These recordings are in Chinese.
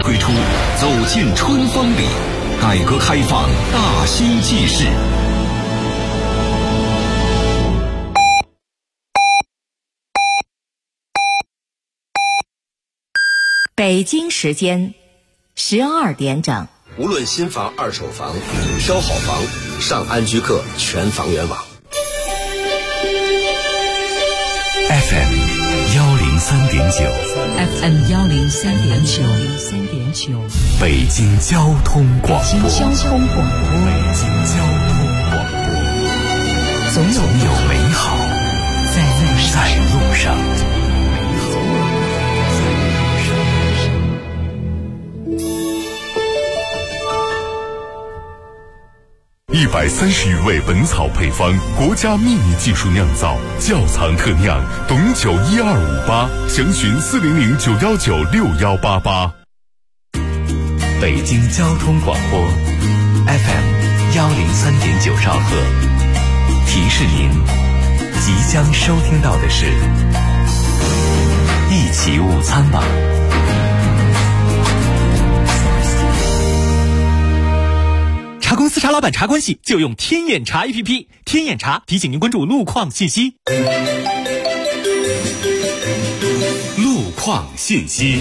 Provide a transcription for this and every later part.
推出走进春风里，改革开放大新纪事。 北京时间12点整。 无论新房、二手房，挑好房，上安居客全房源网。 FM 103.9，FM 103.9， 北京交通广播，总有美好在路上。130余味本草配方，国家秘密技术酿造，窖藏特酿，董酒12588，详询40091961188。北京交通广播 FM 103.9兆赫，提示您即将收听到的是一起午餐吧。 茶公司茶老板茶关系就用天眼查 APP， 天眼查提醒您关注路况信息。 路况信息。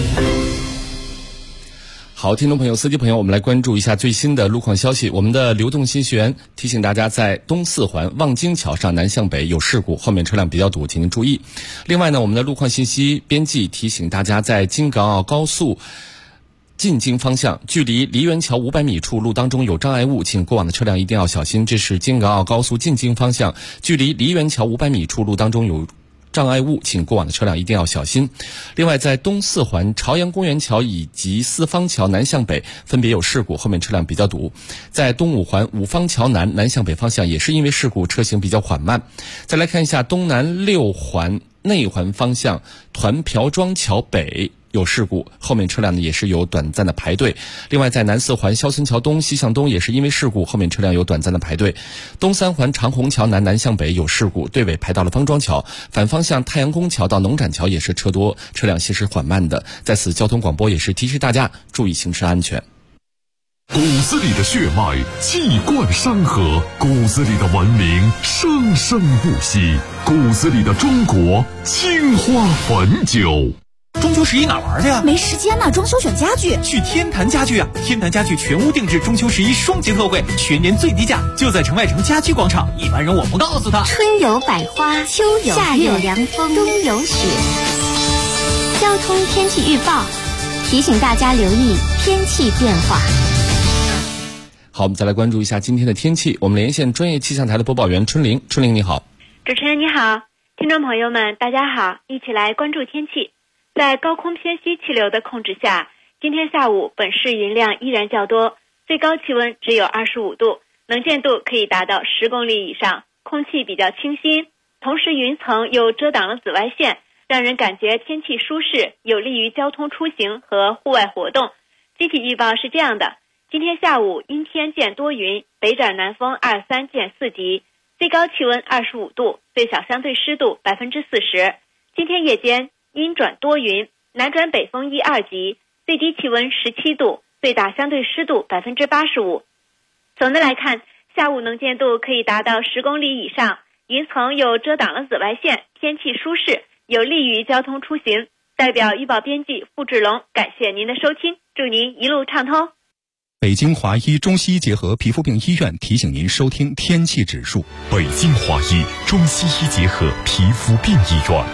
好，听众朋友、司机朋友，我们来关注一下最新的路况消息。我们的流动信息员提醒大家，在东四环望京桥上南向北有事故，后面车辆比较堵，请您注意。另外呢，我们的路况信息编辑提醒大家，在京港澳高速进京方向，距离梨园桥500米处路当中有障碍物，请过往的车辆一定要小心。这是京港澳高速进京方向，距离梨园桥500米处路当中有障碍物，请过往的车辆一定要小心。另外，在东四环朝阳公园桥以及四方桥南向北分别有事故，后面车辆比较堵。在东五环五方桥南向北方向也是因为事故，车行比较缓慢。再来看一下东南六环内环方向团朴庄桥北有事故，后面车辆呢也是有短暂的排队。另外，在南四环肖村桥东西向东也是因为事故，后面车辆有短暂的排队。东三环长虹桥南向北有事故，队尾排到了方庄桥，反方向太阳宫桥到农展桥也是车多，车辆行驶缓慢的。在此交通广播也是提示大家注意行车安全。 骨子里的血脉气贯山河，骨子里的文明生生不息，骨子里的中国青花汾酒。 中秋11哪玩的呀？ 没时间呢，装修选家具。 去天坛家具啊！天坛家具全屋定制中秋11双节特惠，全年最低价，就在城外城家居广场。一般人我不告诉他。 春有百花，秋有夏有凉风，冬有雪。交通天气预报提醒大家留意天气变化。 好，我们再来关注一下今天的天气。我们连线专业气象台的播报员春玲。春玲你好。 主持人你好，听众朋友们大家好，一起来关注天气。在高空偏西气流的控制下，今天下午本市云量依然较多，最高气温只有25度，能见度可以达到10公里以上，空气比较清新，同时云层又遮挡了紫外线，让人感觉天气舒适，有利于交通出行和户外活动。具体预报是这样的，今天下午阴天见多云，北转南风2-3见4级，最高气温25度，最小相对湿度40%。今天夜间阴转多云，南转北风1-2级，最低气温17度，最大相对湿度85%。总的来看，下午能见度可以达到10公里以上，云层又遮挡了紫外线，天气舒适，有利于交通出行。代表预报编辑付志龙，感谢您的收听，祝您一路畅通。 北京华医中西医结合皮肤病医院提醒您收听天气指数。 北京华医中西医结合皮肤病医院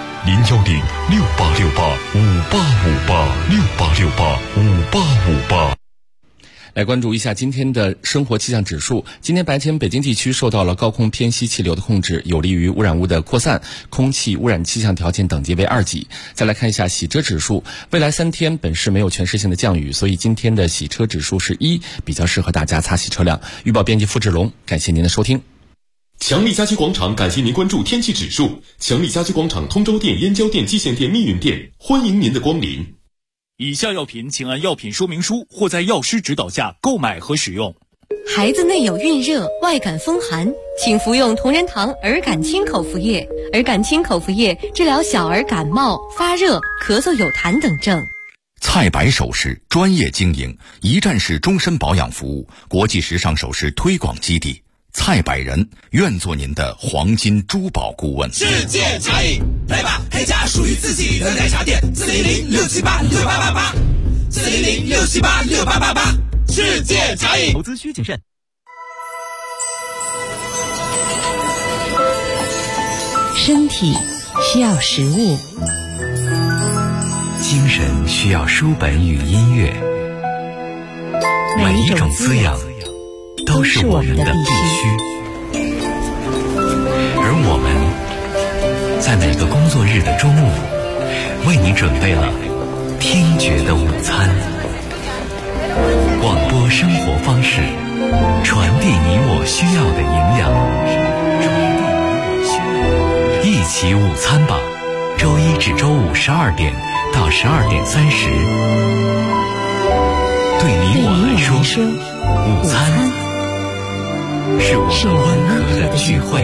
，01068685858，68685858。 来关注一下今天的生活气象指数。今天白天北京地区受到了高空偏西气流的控制，有利于污染物的扩散，空气污染气象条件等级为2级。再来看一下洗车指数，未来3天本市没有全市性的降雨，所以今天的洗车指数是1，比较适合大家擦洗车辆。预报编辑付志龙，感谢您的收听。 强力家居广场感谢您关注天气指数。强力家居广场通州店、燕郊店、蓟县店、密云店，欢迎您的光临。 以下药品请按药品说明书或在药师指导下购买和使用。 孩子内有孕热、外感风寒，请服用同仁堂儿感清口服液。儿感清口服液治疗小儿感冒、发热、咳嗽有痰等症。 菜百首饰专业经营，一站式终身保养服务，国际时尚首饰推广基地。菜百人愿做您的黄金珠宝顾问。 世界茶饮，来吧，开家属于自己的奶茶店，400-678-6888，400-678-6888，世界茶饮。 投资需谨慎。 身体需要食物， 精神需要书本与音乐，每一种滋养都是我们的必须。而我们在每个工作日的中午，为你准备了听觉的午餐。广播生活方式，传递你我需要的营养。一起午餐吧，周一至周五12点到12点30。对你我来说，午餐是我们温和的聚会。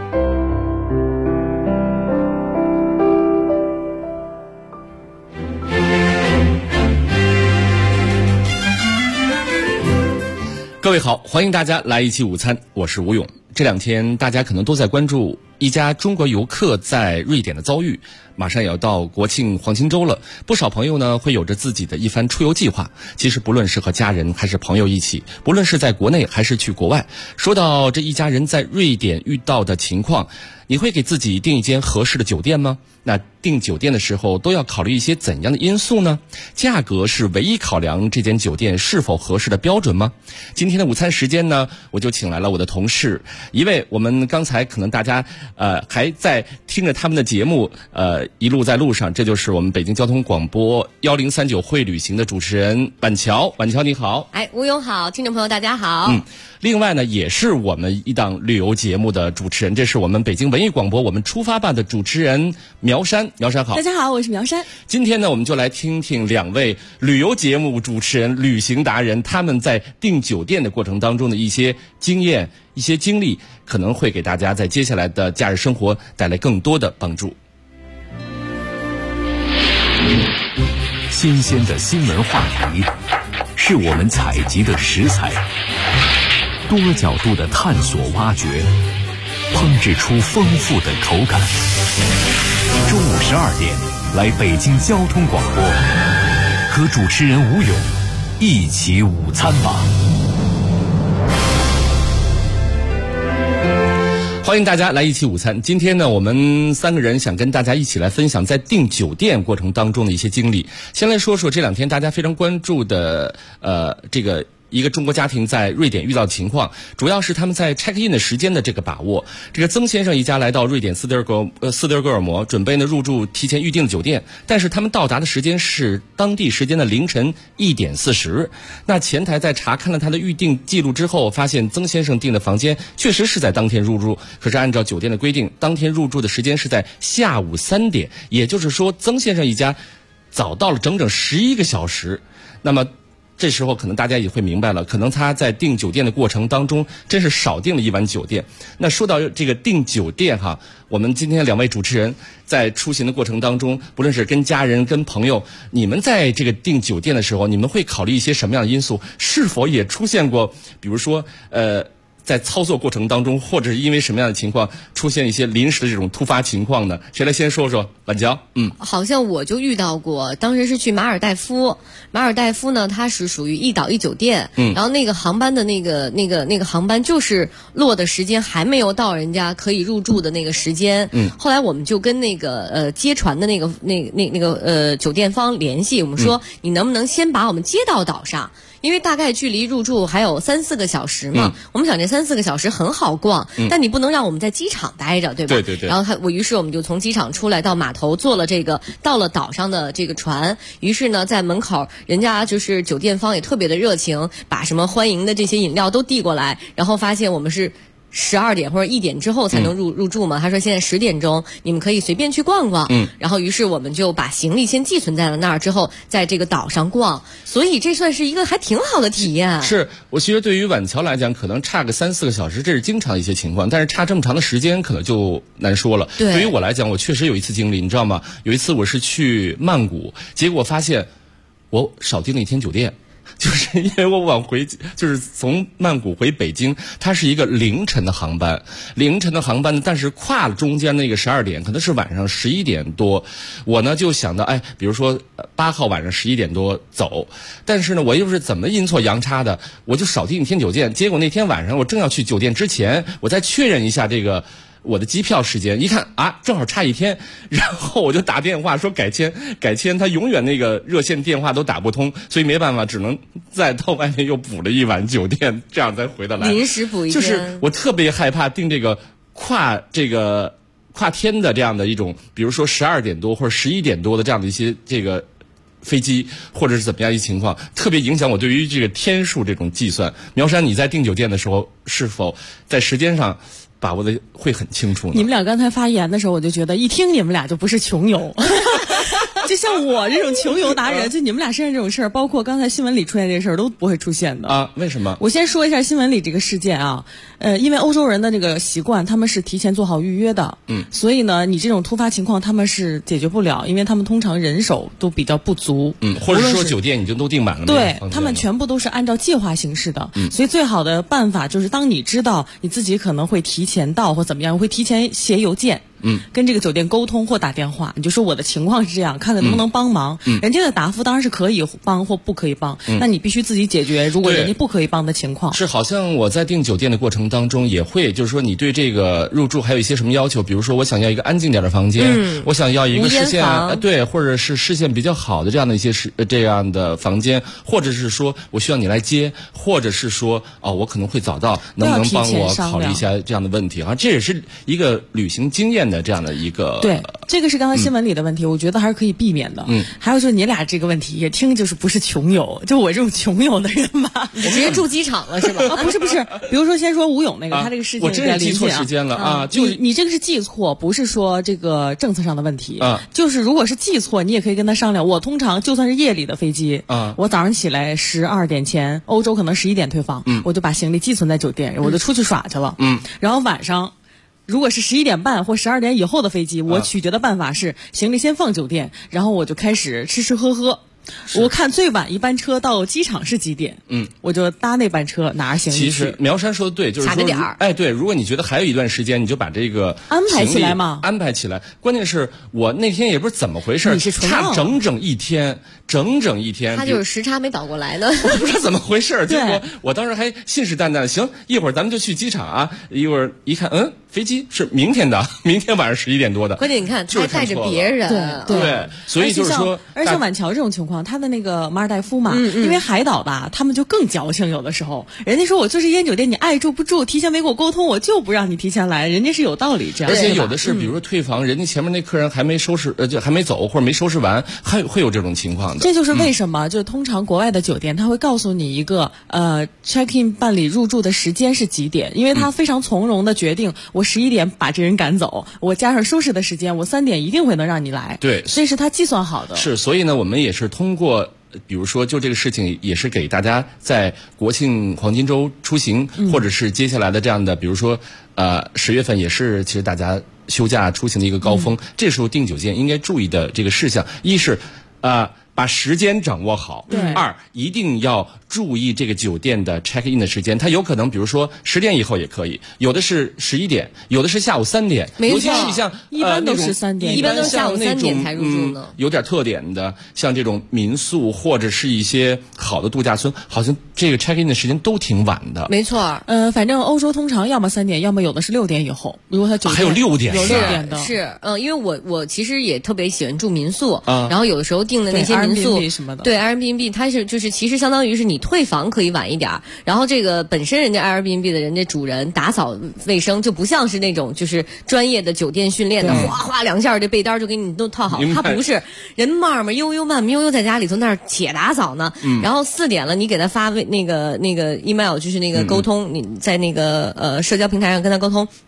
各位好，欢迎大家来一起午餐，我是吴勇。这两天大家可能都在关注一家中国游客在瑞典的遭遇，马上也要到国庆黄金周了，不少朋友呢会有着自己的一番出游计划。其实不论是和家人还是朋友一起，不论是在国内还是去国外，说到这一家人在瑞典遇到的情况，你会给自己订一间合适的酒店吗？那订酒店的时候都要考虑一些怎样的因素呢？价格是唯一考量这间酒店是否合适的标准吗？今天的午餐时间呢，我就请来了我的同事，一位我们刚才可能大家还在听着他们的节目，一路在路上，这就是我们北京交通广播1039会旅行的主持人婉乔。婉乔你好。 哎，吴勇好，听众朋友大家好。 另外呢，也是我们一档旅游节目的主持人，这是我们北京文艺广播我们出发办的主持人苗山。苗山好。 大家好，我是苗山。 今天呢，我们就来听听两位旅游节目主持人、旅行达人，他们在订酒店的过程当中的一些经验、一些经历，可能会给大家在接下来的假日生活带来更多的帮助。 新鲜的新闻话题是我们采集的食材，多角度的探索挖掘，烹制出丰富的口感。中午12点，来北京交通广播，和主持人吴勇一起午餐吧。 欢迎大家来一起午餐。今天呢，我们三个人想跟大家一起来分享在订酒店过程当中的一些经历。先来说说这两天大家非常关注的这个一个中国家庭在瑞典遇到的情况，主要是他们在 check in 的时间的这个把握。这个曾先生一家来到瑞典斯德哥尔摩，准备呢入住提前预定的酒店，但是他们到达的时间是当地时间的凌晨1点40。那前台在查看了他的预定记录之后，发现曾先生订的房间确实是在当天入住，可是按照酒店的规定，当天入住的时间是在下午3点，也就是说曾先生一家早到了整整11个小时。那么这时候可能大家也会明白了，可能他在订酒店的过程当中真是少订了一晚酒店。那说到这个订酒店哈，我们今天两位主持人在出行的过程当中，不论是跟家人跟朋友，你们在这个订酒店的时候，你们会考虑一些什么样的因素？是否也出现过比如说在操作过程当中，或者是因为什么样的情况出现一些临时的这种突发情况呢？谁来先说说？婉乔。 好像我就遇到过，当时是去马尔代夫。马尔代夫呢，它是属于一岛一酒店，然后那个航班的那个航班就是落的时间还没有到人家可以入住的那个时间。后来我们就跟那个接船的那个酒店方联系，我们说你能不能先把我们接到岛上？因为大概距离入住还有3-4个小时嘛，我们想这3-4个小时很好逛，但你不能让我们在机场待着，对吧？对。然后于是我们就从机场出来到码头，坐了到了岛上的这个船。于是呢，在门口，人家就是酒店方也特别的热情，把什么欢迎的这些饮料都递过来，然后发现我们是12点或者1点之后才能入住嘛。他说现在10点钟，你们可以随便去逛逛。然后于是我们就把行李先寄存在了那儿，之后在这个岛上逛。所以这算是一个还挺好的体验。 是，我其实对于婉乔来讲，可能差个3-4个小时，这是经常一些情况，但是差这么长的时间可能就难说了。对于我来讲，我确实有一次经历，你知道吗？有一次我是去曼谷，结果发现我少订了一天酒店。就是因为我往回，就是从曼谷回北京，它是一个凌晨的航班，但是跨了中间那个12点，可能是晚上11点多，我呢就想到，比如说8号晚上11点多走，但是呢，我又是怎么阴错阳差的，我就少订一天酒店，结果那天晚上我正要去酒店之前，我再确认一下这个我的机票时间，一看正好差一天，然后我就打电话说改签，他永远那个热线电话都打不通，所以没办法，只能再到外面又补了一晚酒店，这样才回得来。 临时补一天。 就是我特别害怕订这个跨天的这样的一种，比如说12点多或者11点多的这样的一些这个飞机，或者是怎么样一情况，特别影响我对于这个天数这种计算。苗山，你在订酒店的时候是否在时间上把握的会很清楚呢？ 你们俩刚才发言的时候，我就觉得一听你们俩就不是穷游。就像我这种穷游达人，就你们俩身上这种事儿，包括刚才新闻里出现这事儿，都不会出现的啊？为什么？ 我先说一下新闻里这个事件啊，因为欧洲人的这个习惯，他们是提前做好预约的，所以呢，你这种突发情况他们是解决不了，因为他们通常人手都比较不足， 或者说酒店已经都订满了， 对，他们全部都是按照计划行事的，所以最好的办法就是当你知道你自己可能会提前到或怎么样，我会提前写邮件。跟这个酒店沟通或打电话，你就说我的情况是这样，看看能不能帮忙。人家的答复当然是可以帮或不可以帮，那你必须自己解决。如果人家不可以帮的情况， 是好像我在订酒店的过程当中也会，就是说你对这个入住还有一些什么要求？比如说我想要一个安静点的房间，我想要一个视线对，或者是视线比较好的这样的一些这样的房间，或者是说我需要你来接，或者是说我可能会早到，能不能帮我考虑一下这样的问题？这也是一个旅行经验的这样的一个。 对，这个是刚才新闻里的问题，我觉得还是可以避免的。还有就是你俩这个问题也听就是不是穷游，就我这种穷游的人吧， 你直接住机场了是吧？ 不是，比如说先说吴勇那个，他这个事情我真是记错时间了啊！就你这个是记错，不是说这个政策上的问题就是如果是记错，你也可以跟他商量。我通常就算是夜里的飞机我早上起来12点前，欧洲可能11点退房，我就把行李寄存在酒店，我就出去耍去了。然后晚上。如果是11点半或12点以后的飞机，我取决的办法是行李先放酒店，然后我就开始吃喝喝。我看最晚一班车到机场是几点？我就搭那班车拿着行李去。 其实苗山说的对，就是说对，如果你觉得还有一段时间，你就把这个安排起来嘛， 安排起来。关键是我那天也不是怎么回事，差整整一天。 他就是时差没倒过来呢， 我不知道怎么回事。结果我当时还信誓旦旦，行，一会儿咱们就去机场啊。一会儿一看，飞机是明天晚上11点多的。 关键你看，他还带着别人， 对， 所以就是说， 而像晚桥这种情况，他的那个马尔代夫嘛，因为海岛吧，他们就更矫情，有的时候人家说我就是一间酒店，你爱住不住，提前没跟我沟通，我就不让你提前来，人家是有道理这样。 而且有的是，比如说退房，人家前面那客人还没收拾，就还没走或者没收拾完，会有这种情况的。 这就是为什么，就通常国外的酒店他会告诉你一个check in 办理入住的时间是几点，因为他非常从容的决定，我11点把这人赶走，我加上收拾的时间，我3点一定会能让你来。 对， 这是他计算好的。 是，所以呢，我们也是通过。比如说，就这个事情也是给大家在国庆黄金周出行，或者是接下来的这样的，比如说，10月份也是其实大家休假出行的一个高峰，这时候订酒店应该注意的这个事项，一是把时间掌握好，2一定要注意这个酒店的 check in 的时间，它有可能比如说10点以后也可以，有的是11点，有的是下午3点，尤其是像一般都是3点， 一般都是下午3点才入住呢。 有点特点的，像这种民宿或者是一些好的度假村，好像这个 check in 的时间都挺晚的。 没错， 反正欧洲通常要么3点，要么有的是6点以后。如果它酒店还有6点， 有6点的是，因为我其实也特别喜欢住民宿，然后有的时候订的那些民宿什么的， 对 Airbnb 它是就是其实相当于是你退房可以晚一点，然后这个本身人家 Airbnb 的人家主人打扫卫生就不像是那种就是专业的酒店训练的，哗哗2下这被单就给你都套好，他不是人慢慢悠悠在家里头那儿且打扫呢，然后4点了你给他发那个 email 就是那个沟通，你在那个社交平台上跟他沟通。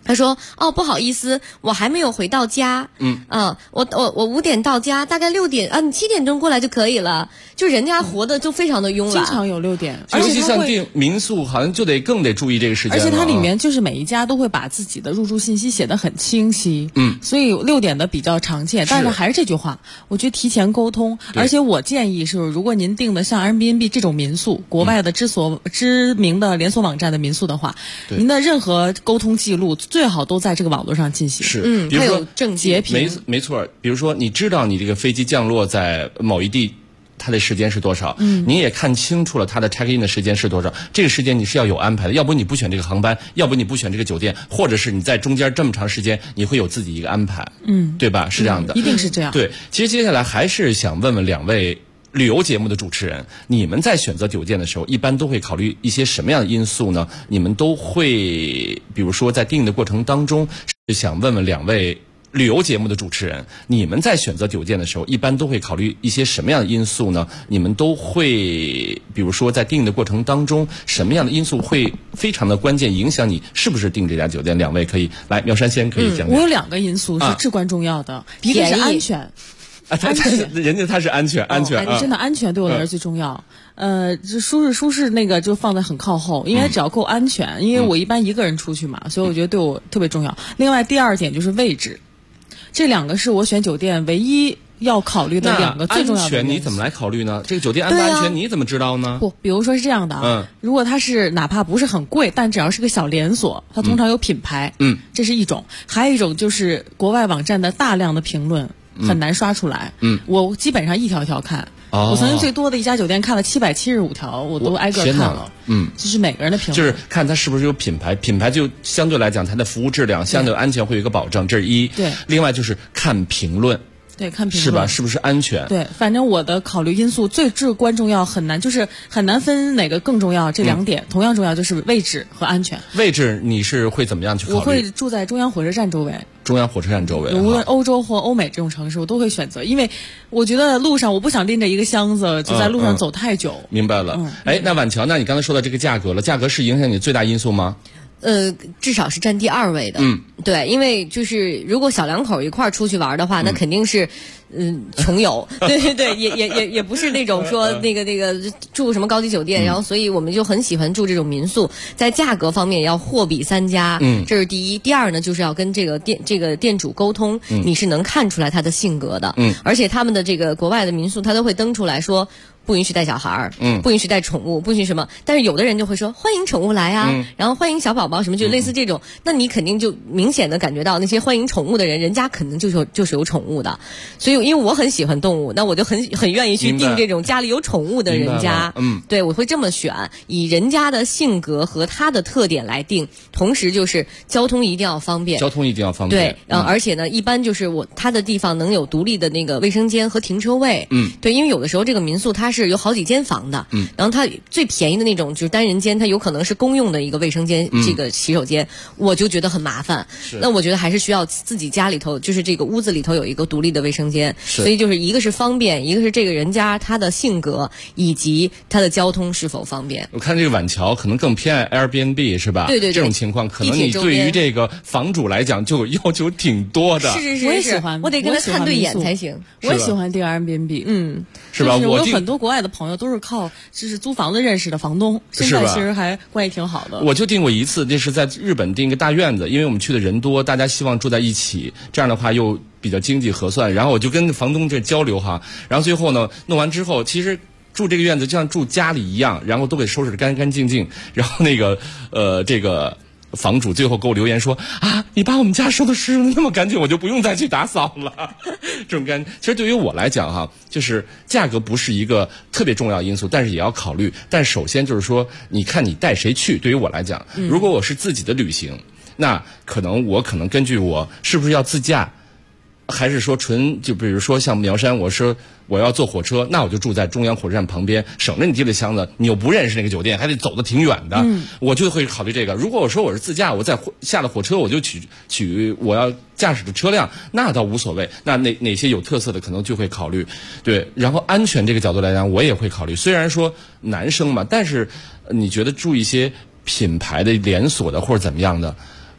他说：“哦，不好意思，我还没有回到家。我5点到家，大概6点啊，你7点钟过来就可以了。就人家活的就非常的慵懒， 经常有6点， 而且像订民宿好像就得更得注意这个时间了。 而且它里面就是每一家都会把自己的入住信息写得很清晰，所以6点的比较常见。但是还是这句话，我觉得提前沟通。而且我建议是，如果您订的像 Airbnb 这种民宿，国外的知名的连锁网站的民宿的话，您的任何沟通记录最好都在这个网络上进行。 是，比如说正截屏， 没错。比如说，你知道你这个飞机降落在某一地，它的时间是多少？你也看清楚了它的 check in 的时间是多少？这个时间你是要有安排的，要不你不选这个航班，要不你不选这个酒店，或者是你在中间这么长时间，你会有自己一个安排，对吧？是这样的， 一定是这样。 对，其实接下来还是想问问2位旅游节目的主持人，你们在选择酒店的时候，一般都会考虑一些什么样的因素呢？你们都会，比如说在订的过程当中，是想问问2位旅游节目的主持人，你们在选择酒店的时候，一般都会考虑一些什么样的因素呢？你们都会，比如说在订的过程当中，什么样的因素会非常的关键，影响你是不是订这家酒店？2位可以来，苗山先可以讲讲。 我有2个因素是至关重要的，一个是安全。 人家他是安全， 真的安全对我来说最重要。这舒适那个就放在很靠后，因为只要够安全，因为我一般一个人出去嘛，所以我觉得对我特别重要。另外第2点就是位置，这2个是我选酒店唯一要考虑的2个最重要的。 安全你怎么来考虑呢？这个酒店安不安全你怎么知道呢？ 不，比如说是这样的如果它是哪怕不是很贵，但只要是个小连锁，它通常有品牌，这是一种。还有一种就是国外网站的大量的评论。很难刷出来，我基本上一条一条看。我曾经最多的一家酒店看了775条，我都挨个看了。就是每个人的评论， 就是看它是不是有品牌，品牌就相对来讲它的服务质量、相对安全会有一个保证，这是一。 对， 另外就是看评论。 对，看评论是吧？是不是安全？ 对，反正我的考虑因素至关重要，很难分哪个更重要。这2点同样重要，就是位置和安全。 位置你是会怎么样去考虑？ 我会住在中央火车站周围。 中央火车站周围， 无论欧洲或欧美这种城市，我都会选择，因为我觉得路上我不想拎着一个箱子就在路上走太久。 明白了。那婉乔，那你刚才说到这个价格了，价格是影响你最大因素吗？ 至少是占第2位的。对，因为就是如果小两口一块儿出去玩的话，那肯定是穷游。对，也不是那种说那个住什么高级酒店，然后所以我们就很喜欢住这种民宿，在价格方面要货比3家。这是第一。第2呢，就是要跟这个店主沟通，你是能看出来他的性格的。而且他们的这个国外的民宿，他都会登出来说。不允许带小孩儿，不允许带宠物，不允许什么。但是有的人就会说欢迎宠物来啊，然后欢迎小宝宝什么，就类似这种。那你肯定就明显的感觉到那些欢迎宠物的人，人家可能就是有宠物的。所以因为我很喜欢动物，那我就很愿意去订这种家里有宠物的人家。对，我会这么选，以人家的性格和他的特点来定。同时就是交通一定要方便。对，而且呢，一般就是他的地方能有独立的那个卫生间和停车位。对，因为有的时候这个民宿它是有好几间房的，然后它最便宜的那种就是单人间，它有可能是公用的一个卫生间，这个洗手间，我就觉得很麻烦。那我觉得还是需要自己家里头，就是这个屋子里头有一个独立的卫生间。所以就是一个是方便，一个是这个人家他的性格以及他的交通是否方便。 我看这个婉乔可能更偏爱 Airbnb 是吧？ 对， 这种情况可能你对于这个房主来讲就要求挺多的。 是， 我也喜欢， 我得跟他看对眼才行。 我也喜欢订 Airbnb， 是吧？ 我有很多国外的朋友都是靠就是租房子认识的房东，现在其实还关系挺好的。 我就订过一次，那是在日本订一个大院子，因为我们去的人多，大家希望住在一起，这样的话又比较经济核算。然后我就跟房东这交流哈，然后最后呢弄完之后，其实住这个院子就像住家里一样，然后都给收拾得干干净净。然后那个这个房主最后给我留言说啊，你把我们家收的拾那么干净，我就不用再去打扫了。这种干，其实对于我来讲哈，就是价格不是一个特别重要因素，但是也要考虑。但首先就是说，你看你带谁去。对于我来讲，如果我是自己的旅行，那可能根据我是不是要自驾，还是说就比如说像苗山，我说我要坐火车，那我就住在中央火车站旁边，省着你提了箱子，你又不认识那个酒店，还得走得挺远的，我就会考虑这个。如果我说我是自驾，我下了火车我就取我要驾驶的车辆，那倒无所谓。那哪些有特色的可能就会考虑。对，然后安全这个角度来讲，我也会考虑。虽然说男生嘛，但是你觉得住一些品牌的连锁的或者怎么样的，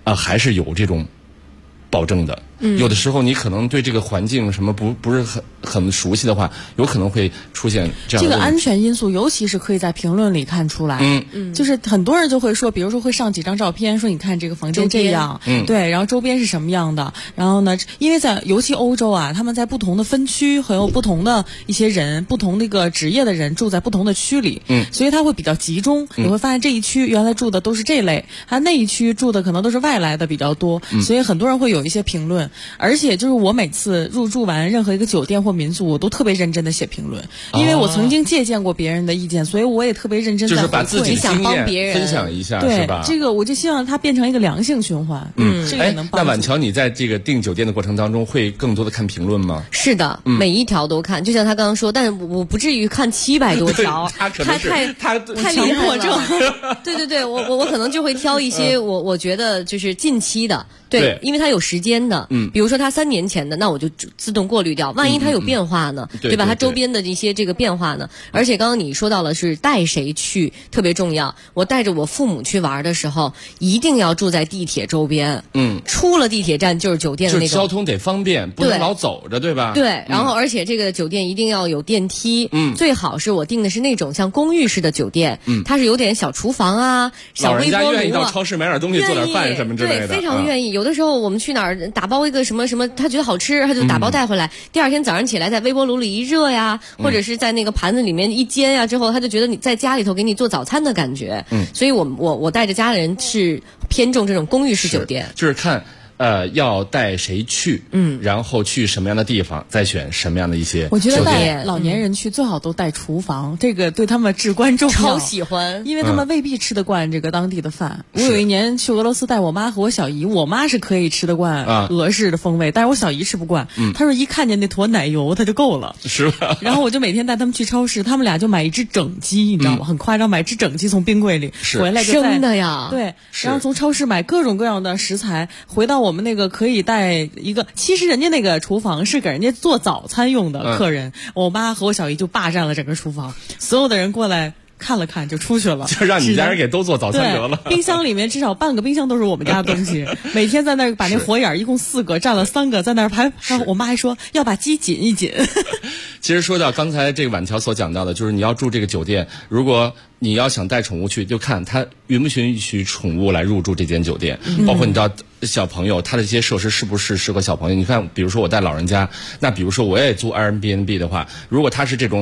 还是有这种保证的。有的时候你可能对这个环境什么不是很熟悉的话，有可能会出现这样的问题。 这个安全因素尤其是可以在评论里看出来。就是很多人就会说，比如说会上几张照片，说你看这个房间这样，对，然后周边是什么样的。然后呢，因为尤其欧洲啊，他们在不同的分区和有不同的一些人，不同的一个职业的人住在不同的区里，所以他会比较集中。你会发现这一区原来住的都是这类，还那一区住的可能都是外来的比较多，所以很多人会有一些评论。而且就是我每次入住完任何一个酒店或民宿，我都特别认真的写评论，因为我曾经借鉴过别人的意见，所以我也特别认真就是把自己的经验分享一下， 对是吧？ 这个我就希望它变成一个良性循环。这个也能帮助。 那婉乔，你在这个订酒店的过程当中会更多的看评论吗？ 是的，每一条都看，就像他刚刚说，但是我不至于看700多条， 他可能是太厉害了。对，我可能就会挑一些我觉得就是近期的。对，因为它有时间的，比如说它3年前的，那我就自动过滤掉。万一它有变化呢，对吧？它周边的一些这个变化呢，而且刚刚你说到了是带谁去特别重要。我带着我父母去玩的时候，一定要住在地铁周边。出了地铁站就是酒店的那种， 就是交通得方便，不能老走着，对吧？ 对，然后而且这个酒店一定要有电梯，最好是我订的是那种像公寓式的酒店，它是有点小厨房啊，小微波炉啊， 老人家愿意到超市买点东西，做点饭什么之类的， 对，非常愿意。有的时候我们去哪儿打包一个什么什么，他觉得好吃，他就打包带回来。第二天早上起来，在微波炉里一热呀，或者是在那个盘子里面一煎呀，之后他就觉得你在家里头给你做早餐的感觉。所以我带着家人是偏重这种公寓式酒店， 就是看。要带谁去？然后去什么样的地方，再选什么样的一些酒店。 我觉得带老年人去最好都带厨房，这个对他们至关重要。 超喜欢， 因为他们未必吃得惯这个当地的饭。我有一年去俄罗斯带我妈和我小姨，我妈是可以吃得惯俄式的风味，但是我小姨吃不惯。她说一看见那坨奶油，她就够了， 是吧？ 然后我就每天带他们去超市，他们俩就买一只整鸡，你知道吗？很夸张，买只整鸡从冰柜里回来就生的呀。 对，然后从超市买各种各样的食材，回到我们那个可以带一个，其实人家那个厨房是给人家做早餐用的客人，我妈和我小姨就霸占了整个厨房，所有的人过来看了看就出去了， 就让你家人给都做早餐得了。 冰箱里面至少半个冰箱都是我们家的东西，每天在那儿把那火眼一共4个占了3个在那儿排，我妈还说要把鸡紧一紧。 其实说到刚才这个婉乔所讲到的，就是你要住这个酒店，如果你要想带宠物去，就看他允不允许宠物来入住这间酒店，包括你知道小朋友他的这些设施是不是适合小朋友。你看比如说我带老人家，那比如说我也租 Airbnb 的话，如果他是这种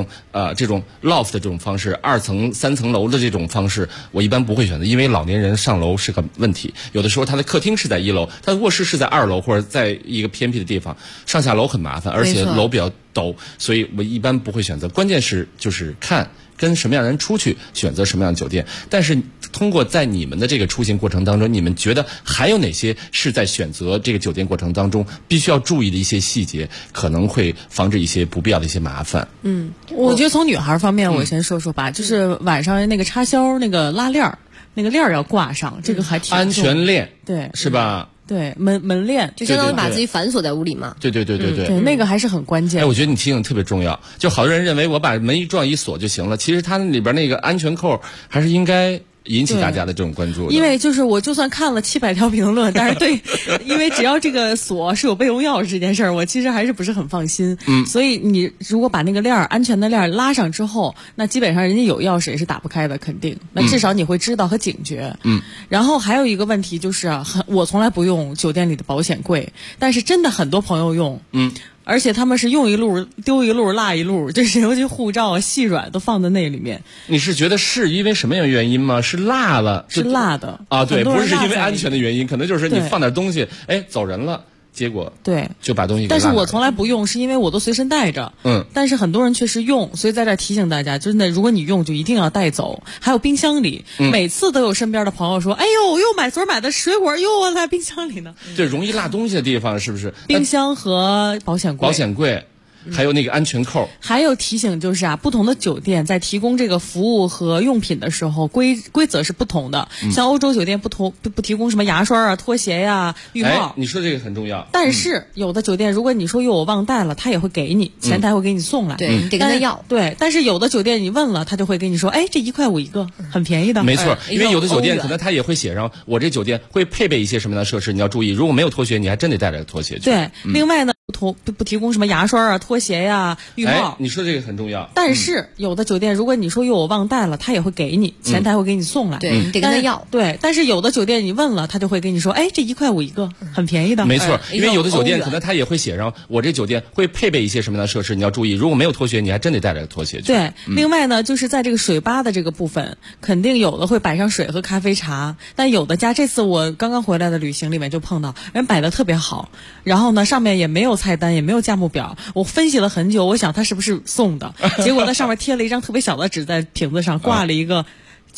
loft 的这种方式，2层3层楼的这种方式，我一般不会选择，因为老年人上楼是个问题。有的时候他的客厅是在1楼，他的卧室是在2楼或者在一个偏僻的地方，上下楼很麻烦，而且楼比较陡，所以我一般不会选择。关键是就是看跟什么样的人出去，选择什么样的酒店。但是通过在你们的这个出行过程当中，你们觉得还有哪些是在选择这个酒店过程当中必须要注意的一些细节，可能会防止一些不必要的一些麻烦？ 我觉得从女孩方面我先说说吧，就是晚上那个插销那个拉链儿，那个链儿要挂上，这个还挺安全链， 对， 是吧？ 对，门链就相当于把自己反锁在屋里嘛。 对， 那个还是很关键。 我觉得你提醒特别重要。就好多人认为我把门一撞一锁就行了，其实它里边那个安全扣还是应该引起大家的这种关注的。 因为就是我就算看了700条评论，但是对，因为只要这个锁是有备用钥匙这件事儿，我其实还是不是很放心。所以你如果把那个链儿安全的链儿拉上之后，那基本上人家有钥匙也是打不开的，肯定。那至少你会知道和警觉。然后还有一个问题就是我从来不用酒店里的保险柜，但是真的很多朋友用。而且他们是用一路丢一路落一路，就是尤其护照啊、细软都放在那里面。 你是觉得是因为什么样的原因吗？是落了？ 是落的啊？对，不是因为安全的原因，可能就是你放点东西，走人了。结果对就把东西给但是我从来不用，是因为我都随身带着。但是很多人确实用，所以在这儿提醒大家，真的，如果你用就一定要带走。还有冰箱里，每次都有身边的朋友说：“哎呦，昨儿买的水果又在冰箱里呢。” 对，容易落东西的地方是不是？ 冰箱和保险柜。 还有那个安全扣。 还有提醒就是不同的酒店在提供这个服务和用品的时候，规则是不同的。像欧洲酒店不提供什么牙刷拖鞋浴帽。 你说这个很重要。 但是有的酒店，如果你说我忘带了，他也会给你，前台会给你送来。 对，你得跟他要。 对，但是有的酒店你问了，他就会跟你说，这1块5一个，很便宜的。 没错，因为有的酒店可能他也会写上，我这酒店会配备一些什么样的设施，你要注意。如果没有拖鞋，你还真得带着拖鞋去。 对，另外呢，不提供什么牙刷拖鞋浴帽。 你说这个很重要。 但是有的酒店，如果你说我忘带了，他也会给你，前台会给你送来。 对，你得跟他要。 对，但是有的酒店你问了，他就会跟你说，这1块5一个，很便宜的。 没错，因为有的酒店可能他也会写上，我这酒店会配备一些什么样的设施，你要注意。如果没有拖鞋，你还真得带着拖鞋去。 对，另外呢，就是在这个水吧的这个部分，肯定有的会摆上水和咖啡茶，但有的家这次我刚刚回来的旅行里面就碰到人摆的特别好，然后呢上面也没有菜单，也没有价目表，我分析了很久，我想他是不是送的，结果那上面贴了一张特别小的纸，在瓶子上挂了一个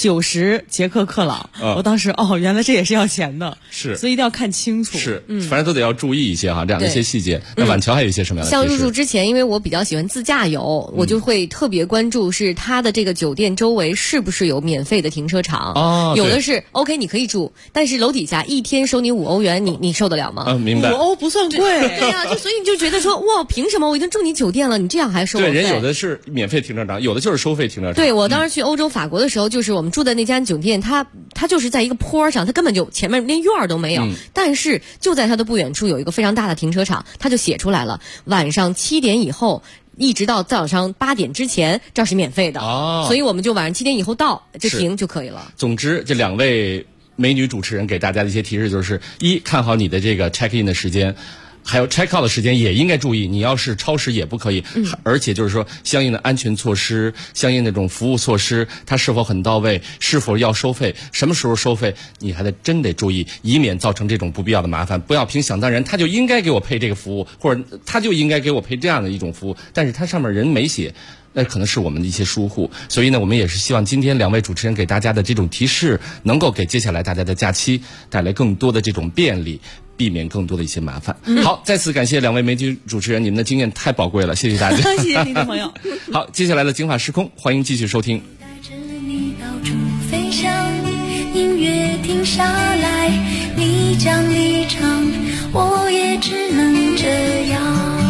90捷克克朗，我当时原来这也是要钱的， 是， 所以一定要看清楚， 是，反正都得要注意一些这样的一些细节。那晚桥还有一些什么样的？ 像入住之前，因为我比较喜欢自驾游，我就会特别关注是它的这个酒店周围是不是有免费的停车场。有的是 OK 你可以住，但是楼底下1天收你5欧元，你受得了吗？ 明白。 5欧不算贵。 对呀，所以你就觉得说哇，凭什么我已经住你酒店了，你这样还收我费？ 对，人有的是免费停车场，有的就是收费停车场。 对，我当时去欧洲法国的时候，就是我们住的那家酒店。它就是在一个坡上，它根本就前面连院儿都没有，但是就在它的不远处有一个非常大的停车场，它就写出来了，晚上7点以后一直到早上8点之前，这是免费的。所以我们就晚上7点以后到就停就可以了。 总之，这2位美女主持人给大家的一些提示就是：一，看好你的这个 check in 的时间。还有 check out 的时间也应该注意，你要是超时也不可以，而且就是说相应的安全措施、相应的这种服务措施，它是否很到位，是否要收费，什么时候收费，你还真得注意，以免造成这种不必要的麻烦。不要凭想当然，他就应该给我配这个服务，或者他就应该给我配这样的一种服务，但是它上面人没写。那可能是我们的一些疏忽，所以呢，我们也是希望今天2位主持人给大家的这种提示，能够给接下来大家的假期带来更多的这种便利，避免更多的一些麻烦。好，再次感谢2位美女主持人，你们的经验太宝贵了，谢谢大家。 谢谢听众朋友。 好，接下来的金话时空，欢迎继续收听。 带着你到处飞翔，音乐停下来，你讲离场，我也只能这样。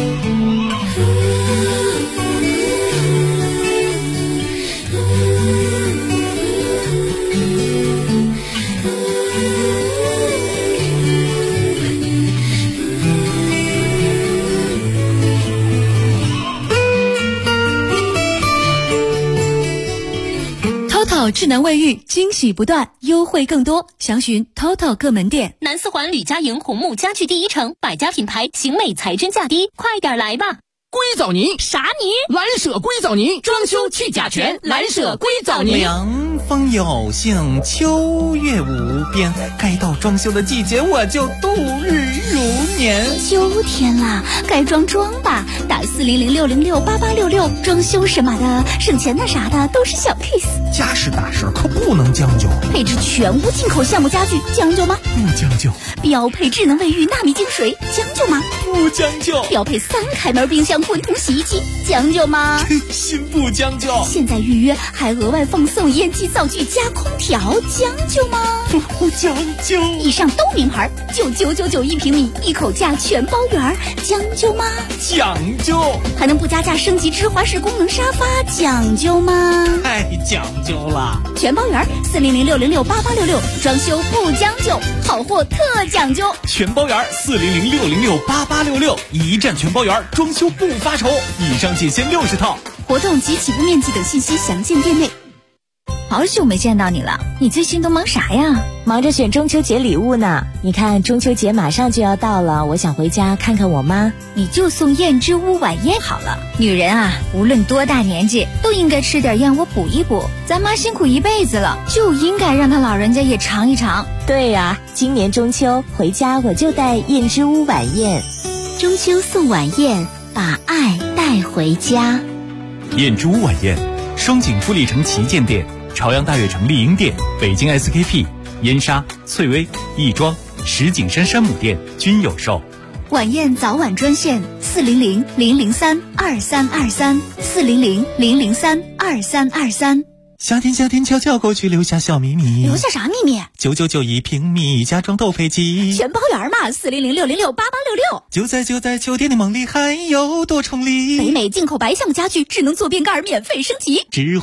TOTO 智能卫浴惊喜不断，优惠更多，详询 TOTO 各门店。 南四环吕家营红木家具第一城，百家品牌，型美材真价低，快点来吧！ 硅藻泥啥泥？ 蓝舍硅藻泥，装修去甲醛，蓝舍硅藻泥。 凉风有幸，秋月无边，该到装修的季节，我就度日如年。 秋天啦，该装吧，打4006068866，装修什么的，省钱的啥的都是小 case。 家事大事可不能将就， 配置全屋进口项目家具，将就吗？ 不将就。 标配智能卫浴纳米净水，将就吗？ 不将就。 标配3开门冰箱滚筒洗衣机，将就吗？ 心不将就。 现在预约还额外奉送烟机灶具加空调，将就吗？ 不将就。 以上都名牌，99991平米，一口价全包圆，将就吗？ 讲究。 还能不加价升级芝华士功能沙发，讲究吗？ 太讲究了。 全包圆，4006068866，装修不将就，好货特讲究。 全包圆，4006068866，一站全包圆，装修不发愁。以上仅限60套。 活动及起步面积等信息详见店内。 好久没见到你了，你最近都忙啥呀？ 忙着选中秋节礼物呢。你看中秋节马上就要到了，我想回家看看我妈。 你就送燕之屋晚宴好了。女人啊，无论多大年纪，都应该吃点燕窝补一补。咱妈辛苦一辈子了，就应该让她老人家也尝一尝。 对呀，今年中秋回家我就带燕之屋晚宴。 中秋送晚宴，把爱带回家。 燕之屋晚宴，双井富力城旗舰店、朝阳大悦城丽婴店、北京 SKP、燕莎、翠微、亦庄、石景山山姆店均有售。 晚宴早晚专线400-003-2323，400-003-2323。 夏天悄悄过去，留下小秘密。 留下啥秘密 ？999一平米，家装斗飞机。 全包圆嘛，400-606-8866。 就在秋天的梦里，还有多重礼。 北美进口白象家具，智能坐便盖免费升级。 智